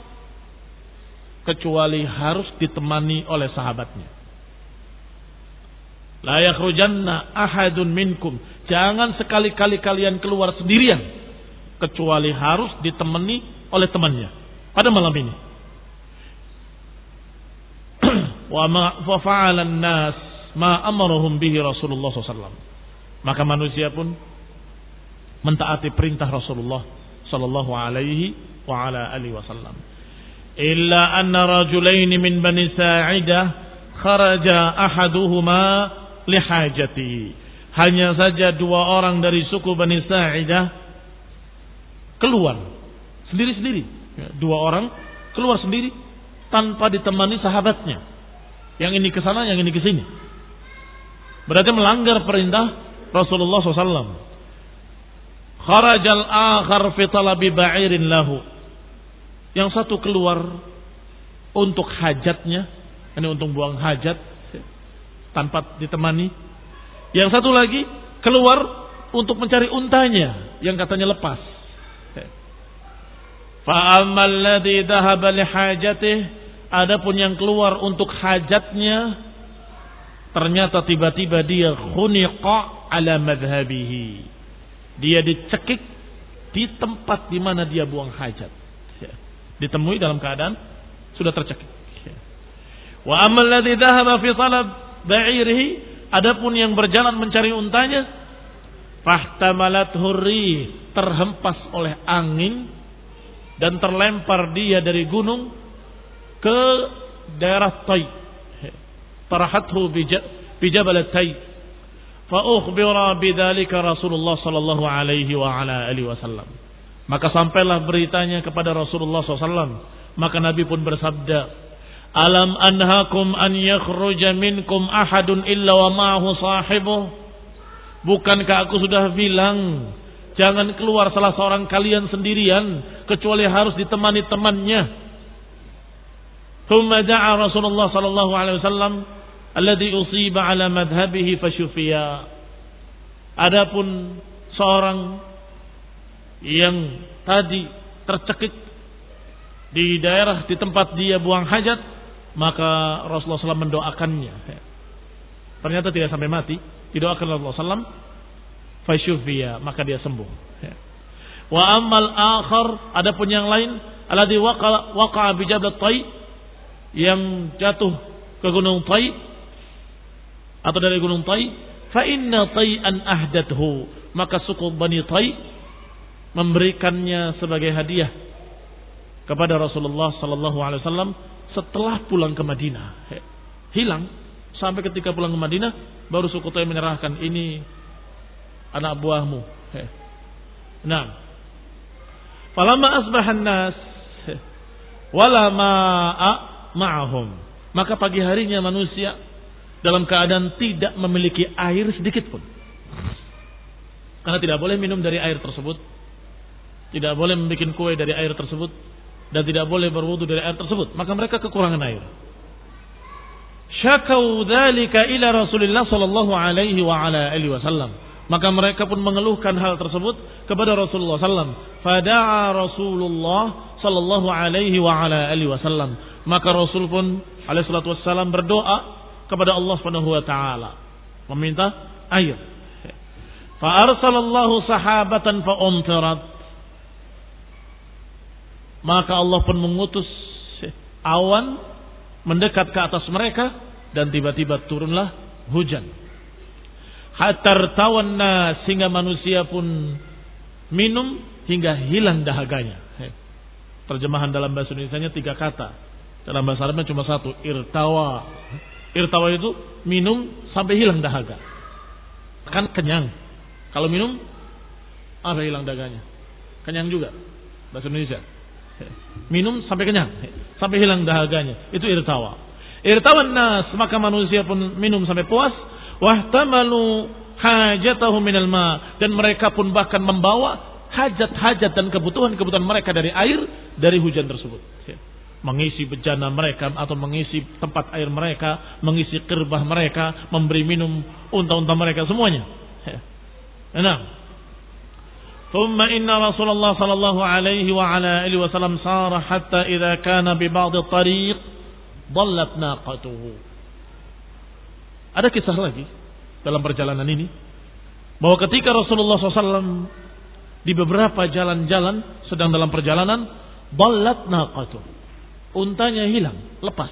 kecuali harus ditemani oleh sahabatnya. La yakhrujanna ahadun minkum. Jangan sekali-kali kalian keluar sendirian kecuali harus ditemani oleh temannya pada malam ini. Wa ma fa'ala an-nas ma amarahum bihi Rasulullah sallallahu alaihi wasallam. Maka manusia pun mentaati perintah Rasulullah sallallahu alaihi wa ala alihi wasallam. Illa anna rajulain min Bani Sa'idah kharaja ahaduhuma lihajati. Hanya saja dua orang dari suku Bani Sa'idah keluar sendiri-sendiri. Dua orang keluar sendiri tanpa ditemani sahabatnya. Yang ini ke sana, yang ini ke sini. Berarti melanggar perintah Rasulullah shallallahu alaihi wasallam. Kharajal akhar fi talabi ba'irin lahu. Yang satu keluar untuk hajatnya, ini untuk buang hajat. tanpa ditemani. Yang satu lagi keluar untuk mencari untanya yang katanya lepas. Fa ammal ladzi dhahaba li hajatihi, adapun yang keluar untuk hajatnya, ternyata tiba-tiba dia khuniqa ala madhhabihi. Dia dicekik di tempat di mana dia buang hajat. Ditemui dalam keadaan sudah tercekik. Wa ammal ladzi dhahaba fi talab ba'irihi, adapun yang berjalan mencari untanya, fahtamalathu rih, terhempas oleh angin dan terlempar dia dari gunung ke daerah Tai. Tarahathu bi jabal Tai. Fa ukhbira bidzalika Rasulullah sallallahu alaihi wa ala alihi wasallam. Maka sampailah beritanya kepada Rasulullah sallallahu alaihi wasallam. Maka Nabi pun bersabda, "Alam anhakum an yakhruja minkum ahadun illa wa ma'ahu sahibuh?" Bukankah aku sudah bilang, jangan keluar salah seorang kalian sendirian kecuali harus ditemani temannya. Thumma da'a Rasulullah sallallahu alaihi wasallam alladhi usiba ala madhhabihi fasyufiya. Adapun seorang yang tadi tercekik di daerah di tempat dia buang hajat, maka Rasulullah sallallahu alaihi wasallam mendoakannya. Ternyata tidak sampai mati, didoakan Rasulullah sallallahu alaihi wasallam, fasyufiya, maka dia sembuh. Wa ammal akhar, adapun yang lain, alladzi waqa waqa'a bi jabal Tai, yang jatuh ke gunung Tai atau dari gunung Tai, fa inna Tai'an ahdathu, maka suku Bani Tai memberikannya sebagai hadiah kepada Rasulullah sallallahu alaihi wasallam setelah pulang ke Madinah. Hilang sampai ketika pulang ke Madinah baru suku Tai menyerahkan, ini anak buahmu. Nah, falamma asbahan nas wala ma'a ma'ahum, maka pagi harinya manusia dalam keadaan tidak memiliki air sedikit pun. Karena tidak boleh minum dari air tersebut, tidak boleh membuat kue dari air tersebut, dan tidak boleh berwudu dari air tersebut, maka mereka kekurangan air. Syakau dzalika ila Rasulillah sallallahu alaihi wa ala alihi wasallam, maka mereka pun mengeluhkan hal tersebut kepada Rasulullah sallallahu alaihi wasallam. Fada'a Rasulullah sallallahu alaihi wa ala alihi wasallam, maka Rasul pun alaihi salatu wasallam berdoa kepada Allah Subhanahu wa taala meminta air. Fa arsalallahu sahabatan fa umtirat, maka Allah pun mengutus awan mendekat ke atas mereka dan tiba-tiba turunlah hujan. Hatta tawanna, sehingga manusia pun minum hingga hilang dahaganya. Terjemahan dalam bahasa Indonesianya tiga kata, dalam bahasa Arabnya cuma satu, irtawa. Irtawa itu minum sampai hilang dahaga. Kan kenyang. Kalau minum apa hilang dahaganya? Kenyang juga bahasa Indonesia. Minum sampai kenyang, sampai hilang dahaganya, itu irtawa. Irtawan nas, maka manusia pun minum sampai puas. Wahtamalu hajatahum minal ma, dan mereka pun bahkan membawa hajat-hajat dan kebutuhan-kebutuhan mereka dari air, dari hujan tersebut. Mengisi bejana mereka atau mengisi tempat air mereka, mengisi kerbah mereka, memberi minum unta-unta mereka, semuanya. Nah, ثم إن رسول الله صلى الله عليه وعلى آله وسلم سار حتى إذا كان ببعض الطريق ضلت ناقته. Ada kisah lagi dalam perjalanan ini, bahwa ketika Rasulullah shallallahu alaihi wasallam di beberapa jalan-jalan sedang dalam perjalanan, ضلت ناقته, untanya hilang, lepas.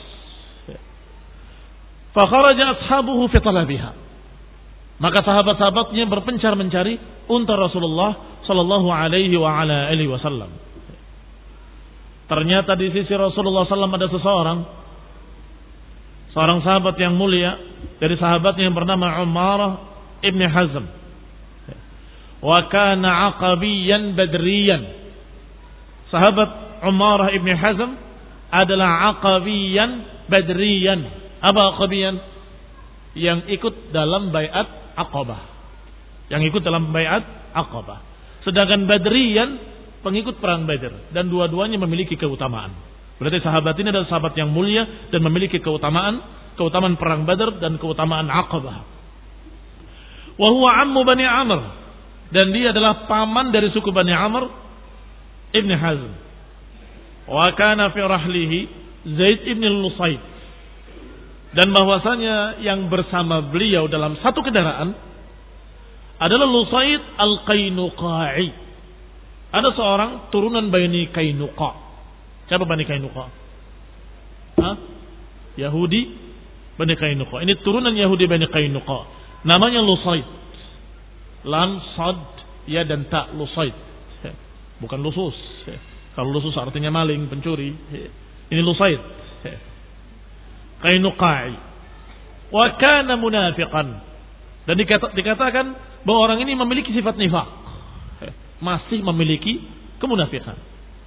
فخرج أصحابه في طلبها, maka sahabat-sahabatnya berpencar mencari unta Rasulullah sallallahu alaihi wa ala alihi wasallam. Ternyata di sisi Rasulullah sallallahu alaihi wasallam ada seseorang, seorang sahabat yang mulia dari sahabatnya yang bernama Umarah ibn Hazm. Wa kana aqabiyan badriyan. Sahabat Umarah ibn Hazm adalah aqabiyan badriyan. Apa aqabiyan? Yang ikut dalam baiat Aqabah. Yang ikut dalam baiat Aqabah. Sedangkan Badriyan pengikut perang Badr, dan dua-duanya memiliki keutamaan. Berarti sahabat ini adalah sahabat yang mulia dan memiliki keutamaan, keutamaan perang Badar dan keutamaan Aqabah. Wa huwa ammu Bani Amr, dan dia adalah paman dari suku Bani Amr Ibn Hazm. Wa kana fi rahlihi Zaid ibn Lusaid, dan bahwasanya yang bersama beliau dalam satu kendaraan adalah Lusaid al-Qainuqa'i. Ada seorang turunan Bani Qainuqa. Siapa Bani Qainuqa? Hah? Yahudi Bani Qainuqa. Ini turunan Yahudi Bani Qainuqa. Namanya Lusaid. Lam, sad, ya dan ta, Lusaid. Bukan lusus. Kalau lusus artinya maling, pencuri. Ini Lusaid. Qainuqa'i. Wa kana munafiqan. Dan dikata, dikatakan bahwa orang ini memiliki sifat nifaq. Masih memiliki kemunafikan.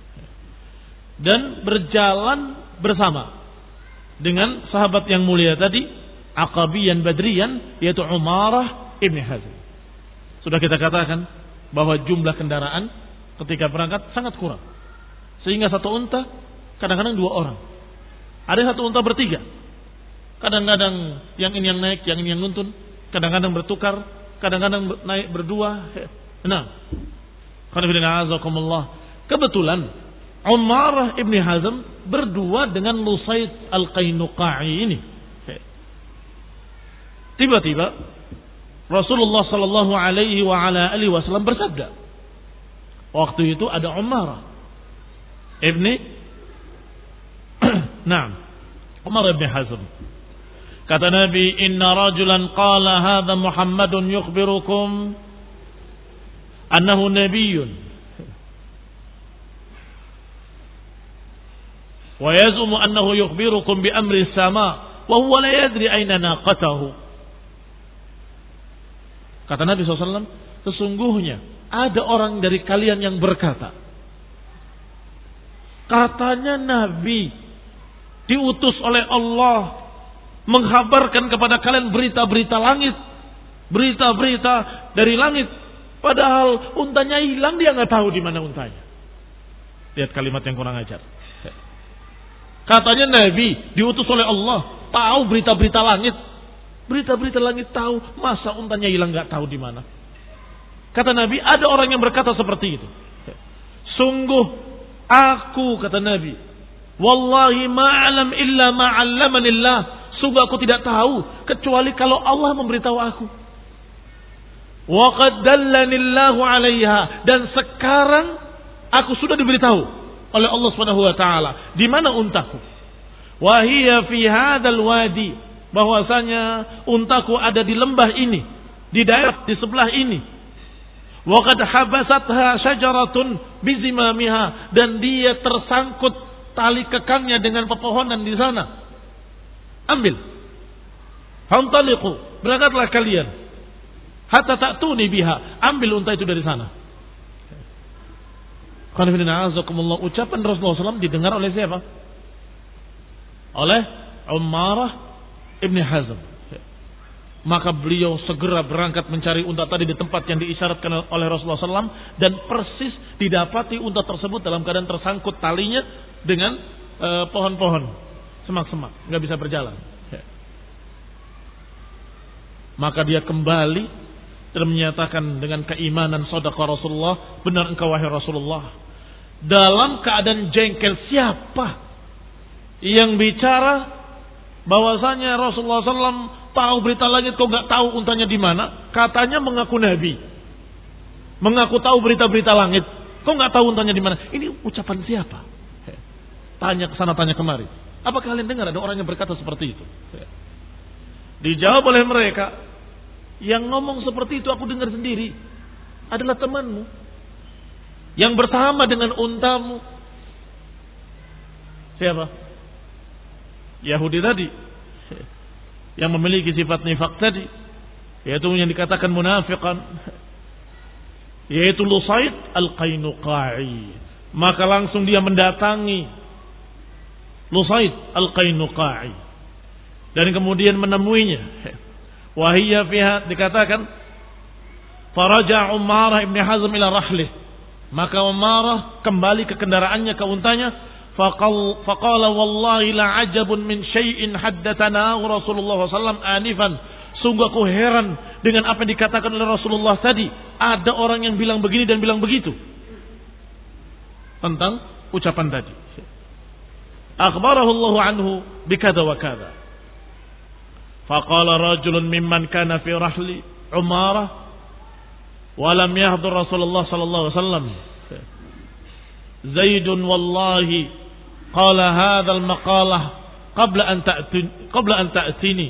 Dan berjalan bersama dengan sahabat yang mulia tadi, Aqabiyan Badriyan, yaitu Umarah Ibn Hazm. Sudah kita katakan bahwa jumlah kendaraan ketika berangkat sangat kurang. Sehingga satu unta kadang-kadang dua orang. Ada satu unta bertiga. Kadang-kadang yang ini yang naik, yang ini yang nuntun. Kadang-kadang bertukar, kadang-kadang naik berdua. Nah, kebetulan Umarah Ibn Hazm berdua dengan Lusaid al-Qainuqa'i ini. Tiba-tiba Rasulullah sallallahu alaihi wa ala alihi wasallam bersabda. Waktu itu ada Umarah Ibn Naam, Umar Ibn Hazm. Kata Nabi, "Inna rajulan qala hadha Muhammadun yukhbirukum annahu nabiyyun wa yazumu annahu yukhbirukum bi amri as-sama wa huwa la yadri aina naqatahu." Kata Nabi shallallahu alaihi wasallam, sesungguhnya ada orang dari kalian yang berkata, katanya Nabi diutus oleh Allah menghabarkan kepada kalian berita-berita langit, berita-berita dari langit. Padahal untanya hilang, dia nggak tahu di mana untanya. Lihat kalimat yang kurang ajar. Katanya Nabi diutus oleh Allah, tahu berita-berita langit, berita-berita langit tahu, masa untanya hilang nggak tahu di mana. Kata Nabi, ada orang yang berkata seperti itu. Sungguh aku, kata Nabi, wallahi ma'alam illa ma'allamanillah. Sungguh aku tidak tahu kecuali kalau Allah memberitahu aku. Wa qad dallanillahu 'alaiha, dan sekarang aku sudah diberitahu oleh Allah Subhanahu wa taala di mana untaku. Wa hiya fi hadzal wadi, bahwasanya untaku ada di lembah ini, di daerah di sebelah ini. Wa qad habasatha syajaratun bizimamiha, dan dia tersangkut tali kekangnya dengan pepohonan di sana. Ambil. Fantaliqu, berangkatlah kalian. Hatta ta'tuni biha, ambil unta itu dari sana. Qanifidina azakumullah, ucapan Rasulullah shallallahu alaihi wasallam didengar oleh siapa? Oleh Umarah Ibn Hazm. Maka beliau segera berangkat mencari unta tadi di tempat yang diisyaratkan oleh Rasulullah shallallahu alaihi wasallam, dan persis didapati unta tersebut dalam keadaan tersangkut talinya dengan uh, pohon-pohon, semak-semak, nggak bisa berjalan. Maka dia kembali dan menyatakan dengan keimanan, sadaqah Rasulullah, benar engkau wahai Rasulullah. Dalam keadaan jengkel, siapa yang bicara bahwasanya Rasulullah shallallahu alaihi wasallam tahu berita langit, kau nggak tahu untanya di mana? Katanya mengaku Nabi, mengaku tahu berita-berita langit, kau nggak tahu untanya di mana? Ini ucapan siapa? Tanya kesana, tanya kemari. Apa kalian dengar ada orang yang berkata seperti itu? Dijawab oleh mereka, yang ngomong seperti itu aku dengar sendiri, adalah temanmu yang bersama dengan untamu. Siapa? Yahudi tadi, yang memiliki sifat nifaq tadi, yaitu yang dikatakan munafiqan, yaitu Lusaid al-Qainuqa'i. Maka langsung dia mendatangi Lusaid al-Qainuqa'i dan kemudian menemuinya. Wahiyya fiha, dikatakan faraja Umarah Ibn Hazm ila rahlih, maka Umarah kembali ke kendaraannya, ke untanya. faqal faqala wallahi la ajabun min syai'in haddatsana Rasulullah sallallahu alaihi wasallam anifan. Sungguh aku heran dengan apa yang dikatakan oleh Rasulullah tadi. Ada orang yang bilang begini dan bilang begitu tentang ucapan tadi. Akhbarahu Allah anhu bikada wa kada. Faqala rajulun mimman kana fi rahli Umarah wa lam yahdhur Rasulullah sallallahu alaihi wasallam. Zaidun wallahi qala hadha al-maqalah qabla an ta'tini qabla an ta'tini.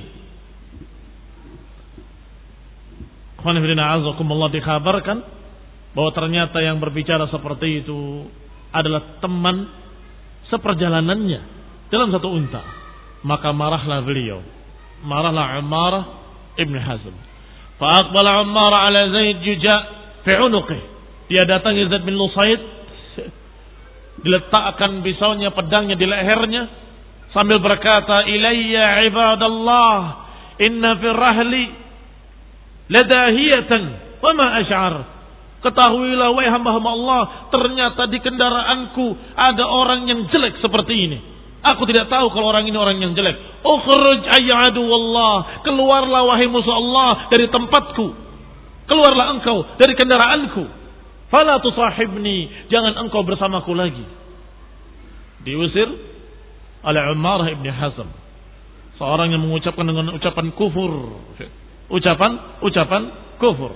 Khonifidina azakumullah, dikhabarkan bahwa ternyata yang berbicara seperti itu adalah teman seperjalanannya dalam satu unta. Maka marahlah beliau, marahlah Ummarah ibn Hazm. Fa aqbala Ummarah ala Zaid juja fi unuqih. Dia datangi Zaid bin Lusaid, diletakkan pisaunya, pedangnya di lehernya sambil berkata, ilayya ibadallah inna fi rahli ladahiyatan wa ma ash'ar. Ketahuilah wahai hamba-hamba Allah, ternyata di kendaraanku ada orang yang jelek seperti ini. Aku tidak tahu kalau orang ini orang yang jelek. Ukhruj ayyadu wallah, keluarlah wahai musuh Allah dari tempatku. Keluarlah engkau dari kendaraanku. Fala tusahibni, jangan engkau bersamaku lagi. Diusir oleh Ummarah ibn Hazm, seorang yang mengucapkan dengan ucapan kufur. Ucapan ucapan kufur.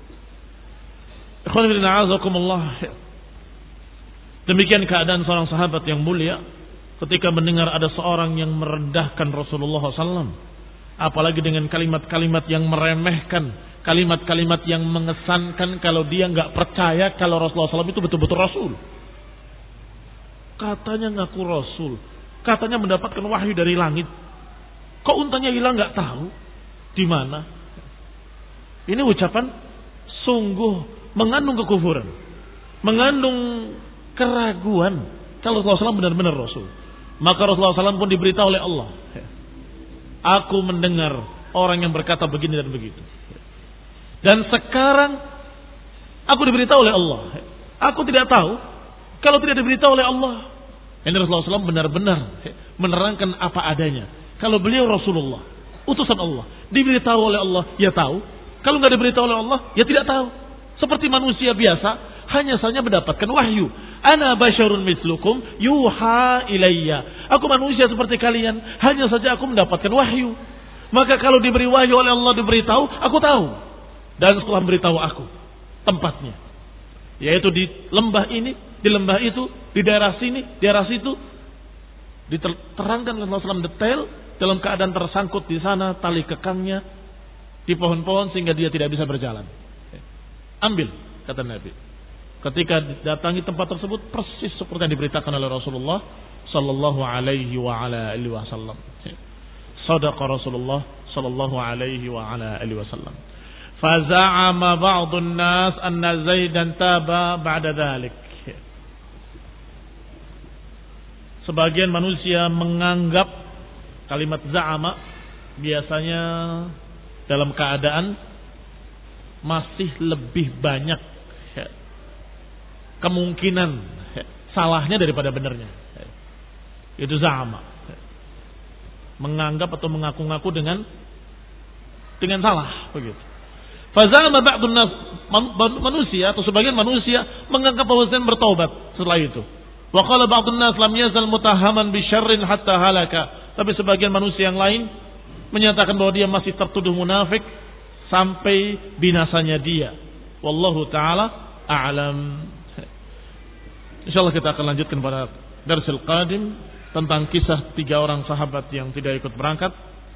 Demikian keadaan seorang sahabat yang mulia ketika mendengar ada seorang yang merendahkan Rasulullah sallallahu alaihi wasallam, apalagi dengan kalimat-kalimat yang meremehkan, kalimat-kalimat yang mengesankan kalau dia nggak percaya kalau Rasulullah sallallahu alaihi wasallam itu betul-betul Rasul. Katanya ngaku Rasul, katanya mendapatkan wahyu dari langit, kok untanya hilang nggak tahu di mana. Ini ucapan sungguh mengandung kekufuran, mengandung keraguan kalau Rasulullah sallallahu alaihi wasallam benar-benar Rasul. Maka Rasulullah sallallahu alaihi wasallam pun diberitahu oleh Allah, aku mendengar orang yang berkata begini dan begitu. Dan sekarang aku diberitahu oleh Allah. Aku tidak tahu kalau tidak diberitahu oleh Allah. Ini Rasulullah sallallahu alaihi wasallam benar-benar menerangkan apa adanya. Kalau beliau Rasulullah, utusan Allah, diberitahu oleh Allah, ya tahu. Kalau nggak diberitahu oleh Allah, ya tidak tahu. Seperti manusia biasa, hanya saja mendapatkan wahyu. Ana basyarun mislukum yuha ilayya. Aku manusia seperti kalian, hanya saja aku mendapatkan wahyu. Maka kalau diberi wahyu oleh Allah, diberitahu, aku tahu. Dan setelah memberitahu aku tempatnya, yaitu di lembah ini, di lembah itu, di daerah sini, di daerah situ, diterangkan oleh Rasulullah sallallahu alaihi wasallam detail dalam keadaan tersangkut di sana tali kekangnya di pohon-pohon sehingga dia tidak bisa berjalan. Ambil, kata Nabi. Ketika datangi tempat tersebut persis seperti yang diberitakan oleh Rasulullah sallallahu alaihi wa ala alihi wasallam. Sadaqa Rasulullah sallallahu alaihi wa ala alihi wasallam. Faza'ama ba'dun nas anna Zaidan taba ba'da dhalik. Sebagian manusia menganggap kalimat za'ama biasanya dalam keadaan masih lebih banyak kemungkinan salahnya daripada benarnya. Itu za'ama. Menganggap atau mengaku-ngaku dengan dengan salah, begitu. Faza'ama ba'dun nas, manusia atau sebagian manusia menganggap bahwa Zaid bertaubat setelah itu. Wa qala ba'dun nas lam yazal mutahamman bi syarrin hatta halaka. Tapi sebagian manusia yang lain menyatakan bahwa dia masih tertuduh munafik sampai binasanya dia. Wallahu taala a'lam. Insyaallah kita akan lanjutkan pada darsil qadim tentang kisah tiga orang sahabat yang tidak ikut berangkat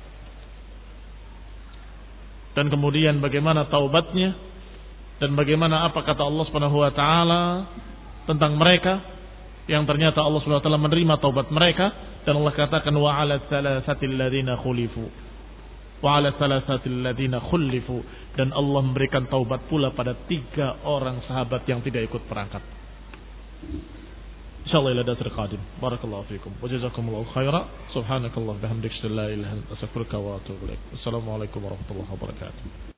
dan kemudian bagaimana taubatnya dan bagaimana apa kata Allah Subhanahu wa taala tentang mereka yang ternyata Allah Subhanahu wa taala menerima taubat mereka dan Allah katakan wa 'ala thalathatil ladzina khulifu wa 'ala thalathatil ladzina khulifu dan Allah memberikan taubat pula pada tiga orang sahabat yang tidak ikut berangkat. Insyaallah ila dasr qadim. Barakallahu fiikum wa jazakumullahu khaira. Subhanakallah bihamdika la ilaha illa anta astaghfiruka wa atubu ilaik. Assalamualaikum warahmatullahi wabarakatuh.